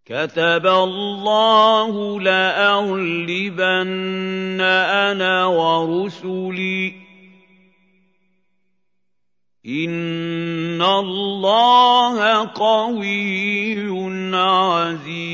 كَتَبَ اللَّهُ لَأَغْلِبَنَّ أَنَا وَرُسُلِي ۚ إِنَّ اللَّهَ قَوِيٌّ عَزِيزٌ.